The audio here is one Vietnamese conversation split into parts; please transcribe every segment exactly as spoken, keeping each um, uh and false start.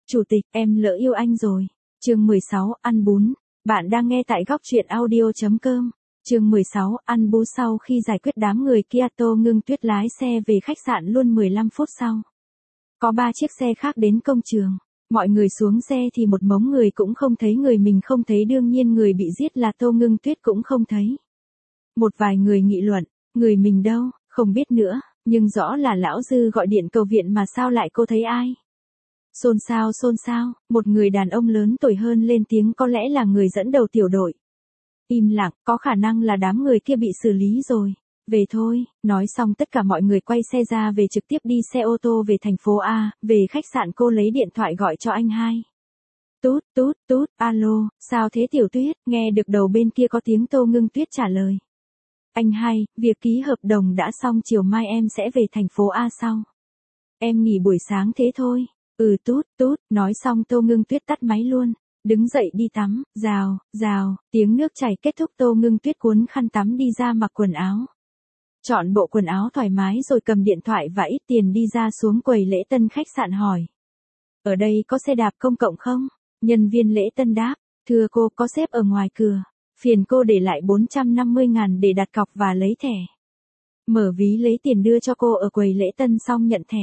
Chủ tịch, em lỡ yêu anh rồi. Chương mười sáu, ăn bún. Bạn đang nghe tại góc truyện audio chấm com. Chương mười sáu, ăn bún. Sau khi giải quyết đám người kia, Tô Ngưng Tuyết lái xe về khách sạn luôn mười lăm phút sau. Có ba chiếc xe khác đến công trường. Mọi người xuống xe thì một mống người cũng không thấy, người mình không thấy, đương nhiên người bị giết là Tô Ngưng Tuyết cũng không thấy. Một vài người nghị luận, người mình đâu, không biết nữa, nhưng rõ là lão Dư gọi điện cầu viện mà sao lại cô thấy ai. Xôn xao xôn xao, một người đàn ông lớn tuổi hơn lên tiếng, có lẽ là người dẫn đầu tiểu đội. Im lặng, có khả năng là đám người kia bị xử lý rồi. Về thôi, nói xong tất cả mọi người quay xe ra về, trực tiếp đi xe ô tô về thành phố A, về khách sạn. Cô lấy điện thoại gọi cho anh hai. Tút, tút, tút, alo, sao thế Tiểu Tuyết, nghe được đầu bên kia có tiếng Tô Ngưng Tuyết trả lời. Anh hai, việc ký hợp đồng đã xong, chiều mai em sẽ về thành phố A sau. Em nghỉ buổi sáng thế thôi. Ừ tút, tút, nói xong Tô Ngưng Tuyết tắt máy luôn. Đứng dậy đi tắm, rào, rào, tiếng nước chảy kết thúc. Tô Ngưng Tuyết cuốn khăn tắm đi ra mặc quần áo. Chọn bộ quần áo thoải mái rồi cầm điện thoại và ít tiền đi ra xuống quầy lễ tân khách sạn hỏi. Ở đây có xe đạp công cộng không? Nhân viên lễ tân đáp, thưa cô, có xếp ở ngoài cửa. Phiền cô để lại bốn trăm năm mươi ngàn để đặt cọc và lấy thẻ. Mở ví lấy tiền đưa cho cô ở quầy lễ tân xong nhận thẻ.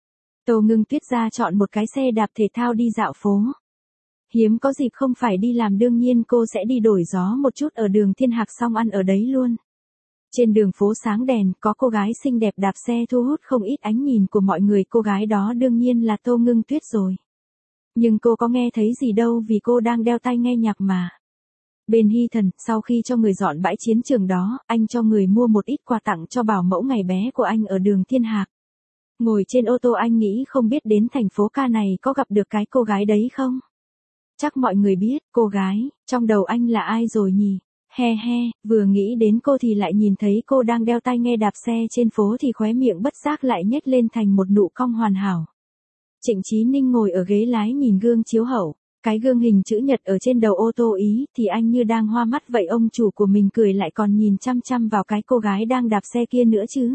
Tô Ngưng Tuyết ra chọn một cái xe đạp thể thao đi dạo phố. Hiếm có dịp không phải đi làm, đương nhiên cô sẽ đi đổi gió một chút ở đường Thiên Hạc xong ăn ở đấy luôn. Trên đường phố sáng đèn, có cô gái xinh đẹp đạp xe thu hút không ít ánh nhìn của mọi người. Cô gái đó đương nhiên là Tô Ngưng Tuyết rồi. Nhưng cô có nghe thấy gì đâu vì cô đang đeo tai nghe nhạc mà. Bên Hy Thần, sau khi cho người dọn bãi chiến trường đó, anh cho người mua một ít quà tặng cho bảo mẫu ngày bé của anh ở đường Thiên Hạc. Ngồi trên ô tô anh nghĩ không biết đến thành phố ca này có gặp được cái cô gái đấy không? Chắc mọi người biết, cô gái, trong đầu anh là ai rồi nhỉ? He he, vừa nghĩ đến cô thì lại nhìn thấy cô đang đeo tai nghe đạp xe trên phố thì khóe miệng bất giác lại nhếch lên thành một nụ cong hoàn hảo. Trịnh Chí Ninh ngồi ở ghế lái nhìn gương chiếu hậu, cái gương hình chữ nhật ở trên đầu ô tô ý thì anh như đang hoa mắt vậy. Ông chủ của mình cười lại còn nhìn chăm chăm vào cái cô gái đang đạp xe kia nữa chứ.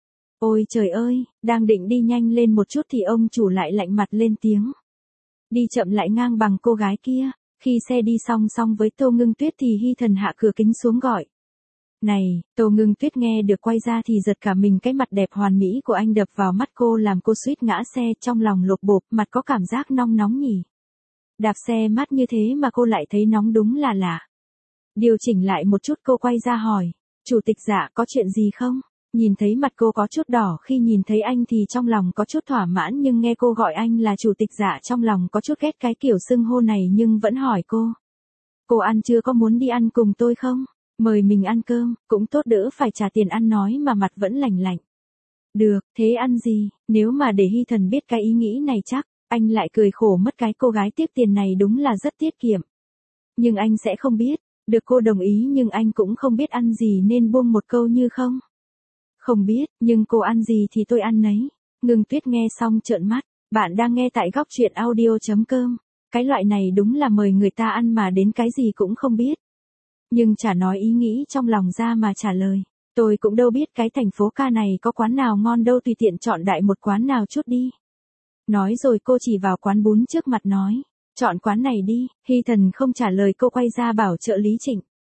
Ôi trời ơi, đang định đi nhanh lên một chút thì ông chủ lại lạnh mặt lên tiếng. Đi chậm lại ngang bằng cô gái kia. Khi xe đi song song với Tô Ngưng Tuyết thì Hy Thần hạ cửa kính xuống gọi. Này, Tô Ngưng Tuyết nghe được quay ra thì giật cả mình, cái mặt đẹp hoàn mỹ của anh đập vào mắt cô làm cô suýt ngã xe, trong lòng lột bột, mặt có cảm giác nóng nóng nhỉ. Đạp xe mát như thế mà cô lại thấy nóng, đúng là lạ. Điều chỉnh lại một chút cô quay ra hỏi, chủ tịch Dạ có chuyện gì không? Nhìn thấy mặt cô có chút đỏ khi nhìn thấy anh thì trong lòng có chút thỏa mãn, nhưng nghe cô gọi anh là chủ tịch Dạ trong lòng có chút ghét cái kiểu xưng hô này nhưng vẫn hỏi cô. Cô ăn chưa, có muốn đi ăn cùng tôi không? Mời mình ăn cơm, cũng tốt đỡ phải trả tiền ăn, nói mà mặt vẫn lạnh lạnh. Được, thế ăn gì? Nếu mà để Hy Thần biết cái ý nghĩ này chắc, anh lại cười khổ mất. Cái cô gái tiếp tiền này đúng là rất tiết kiệm. Nhưng anh sẽ không biết, được cô đồng ý nhưng anh cũng không biết ăn gì nên buông một câu như không. Không biết, nhưng cô ăn gì thì tôi ăn nấy. Ngưng Tuyết nghe xong trợn mắt, bạn đang nghe tại góc truyện audio chấm com. Cái loại này đúng là mời người ta ăn mà đến cái gì cũng không biết. Nhưng chả nói ý nghĩ trong lòng ra mà trả lời. Tôi cũng đâu biết cái thành phố ca này có quán nào ngon đâu, tùy tiện chọn đại một quán nào chút đi. Nói rồi cô chỉ vào quán bún trước mặt nói. Chọn quán này đi. Hy Thần không trả lời, cô quay ra bảo trợ lý Trịnh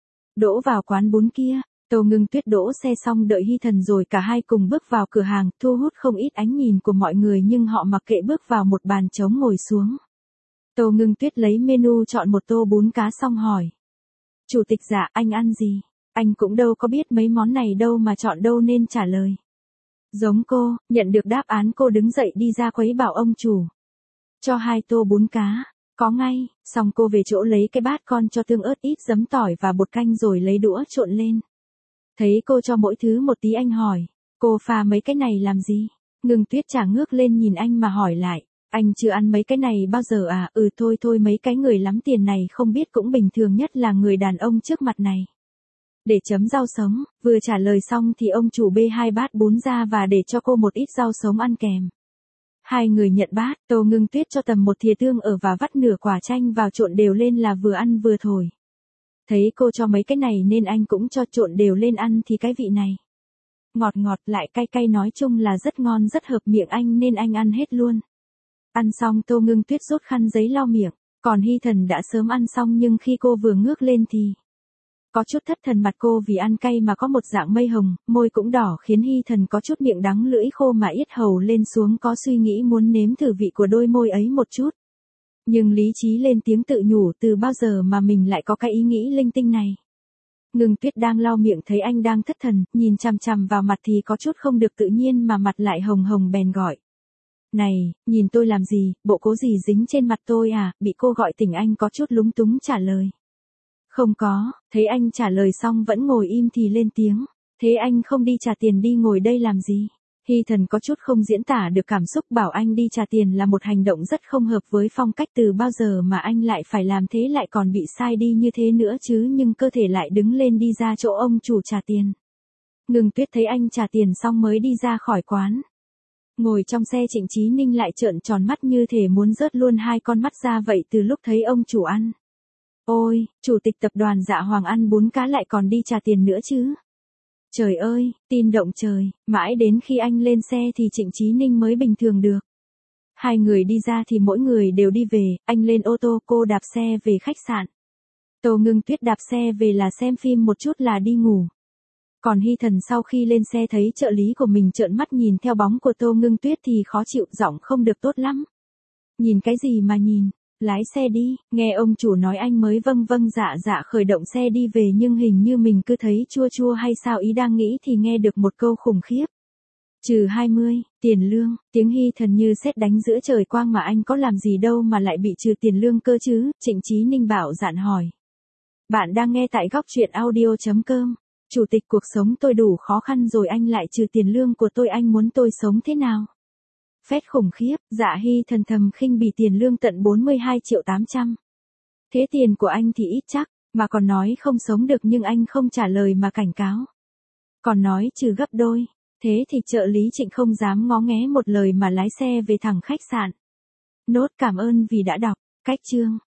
đỗ vào quán bún kia. Tô Ngưng Tuyết đỗ xe xong đợi Hy Thần rồi cả hai cùng bước vào cửa hàng, thu hút không ít ánh nhìn của mọi người nhưng họ mặc kệ, bước vào một bàn trống ngồi xuống. Tô Ngưng Tuyết lấy menu chọn một tô bún cá xong hỏi. Chủ tịch Dạ, anh ăn gì? Anh cũng đâu có biết mấy món này đâu mà chọn đâu nên trả lời. Giống cô, nhận được đáp án cô đứng dậy đi ra khuấy bảo ông chủ. Cho hai tô bún cá. Có ngay, xong cô về chỗ lấy cái bát con cho tương ớt, ít giấm tỏi và bột canh rồi lấy đũa trộn lên. Thấy cô cho mỗi thứ một tí anh hỏi, cô pha mấy cái này làm gì? Ngưng Tuyết chả ngước lên nhìn anh mà hỏi lại, anh chưa ăn mấy cái này bao giờ à? Ừ thôi thôi, mấy cái người lắm tiền này không biết cũng bình thường, nhất là người đàn ông trước mặt này. Để chấm rau sống, vừa trả lời xong thì ông chủ bê hai bát bún ra và để cho cô một ít rau sống ăn kèm. Hai người nhận bát, Tô Ngưng Tuyết cho tầm một thìa tương ở và vắt nửa quả chanh vào trộn đều lên là vừa ăn vừa thổi. Thấy cô cho mấy cái này nên anh cũng cho trộn đều lên ăn thì cái vị này. Ngọt ngọt lại cay cay, nói chung là rất ngon rất hợp miệng anh nên anh ăn hết luôn. Ăn xong Tô Ngưng Tuyết rút khăn giấy lau miệng, còn Hy Thần đã sớm ăn xong nhưng khi cô vừa ngước lên thì có chút thất thần, mặt cô vì ăn cay mà có một dạng mây hồng, môi cũng đỏ khiến Hy Thần có chút miệng đắng lưỡi khô mà yết hầu lên xuống, có suy nghĩ muốn nếm thử vị của đôi môi ấy một chút. Nhưng lý trí lên tiếng tự nhủ, từ bao giờ mà mình lại có cái ý nghĩ linh tinh này. Ngưng Tuyết đang lau miệng thấy anh đang thất thần, nhìn chằm chằm vào mặt thì có chút không được tự nhiên mà mặt lại hồng hồng bèn gọi. Này, nhìn tôi làm gì, bộ cố gì dính trên mặt tôi à, bị cô gọi tỉnh anh có chút lúng túng trả lời. Không có, thấy anh trả lời xong vẫn ngồi im thì lên tiếng. Thế anh không đi trả tiền đi ngồi đây làm gì? Hy Thần có chút không diễn tả được cảm xúc, bảo anh đi trả tiền là một hành động rất không hợp với phong cách, từ bao giờ mà anh lại phải làm thế, lại còn bị sai đi như thế nữa chứ, nhưng cơ thể lại đứng lên đi ra chỗ ông chủ trả tiền. Ngưng Tuyết thấy anh trả tiền xong mới đi ra khỏi quán. Ngồi trong xe Trịnh Chí Ninh lại trợn tròn mắt như thể muốn rớt luôn hai con mắt ra vậy từ lúc thấy ông chủ ăn. Ôi, chủ tịch tập đoàn Dạ Hoàng ăn bún cá lại còn đi trả tiền nữa chứ. Trời ơi, tin động trời, mãi đến khi anh lên xe thì Trịnh Chí Ninh mới bình thường được. Hai người đi ra thì mỗi người đều đi về, anh lên ô tô, cô đạp xe về khách sạn. Tô Ngưng Tuyết đạp xe về là xem phim một chút là đi ngủ. Còn Hy Thần sau khi lên xe thấy trợ lý của mình trợn mắt nhìn theo bóng của Tô Ngưng Tuyết thì khó chịu, giọng không được tốt lắm. Nhìn cái gì mà nhìn, lái xe đi, nghe ông chủ nói anh mới vâng vâng dạ dạ khởi động xe đi về, nhưng hình như mình cứ thấy chua chua hay sao, ý đang nghĩ thì nghe được một câu khủng khiếp. Trừ hai mươi, tiền lương, tiếng Hy Thần như sét đánh giữa trời quang, mà anh có làm gì đâu mà lại bị trừ tiền lương cơ chứ, Trịnh Chí Ninh bảo dạn hỏi. Bạn đang nghe tại góc truyện audio chấm com. Chủ tịch, cuộc sống tôi đủ khó khăn rồi anh lại trừ tiền lương của tôi, anh muốn tôi sống thế nào? Phét khủng khiếp, Dạ Hy Thần thầm khinh bỉ, tiền lương tận bốn mươi hai triệu tám trăm. Thế tiền của anh thì ít chắc, mà còn nói không sống được, nhưng anh không trả lời mà cảnh cáo. Còn nói trừ gấp đôi, thế thì trợ lý Trịnh không dám ngó nghé một lời mà lái xe về thẳng khách sạn. Nốt: cảm ơn vì đã đọc. Cách chương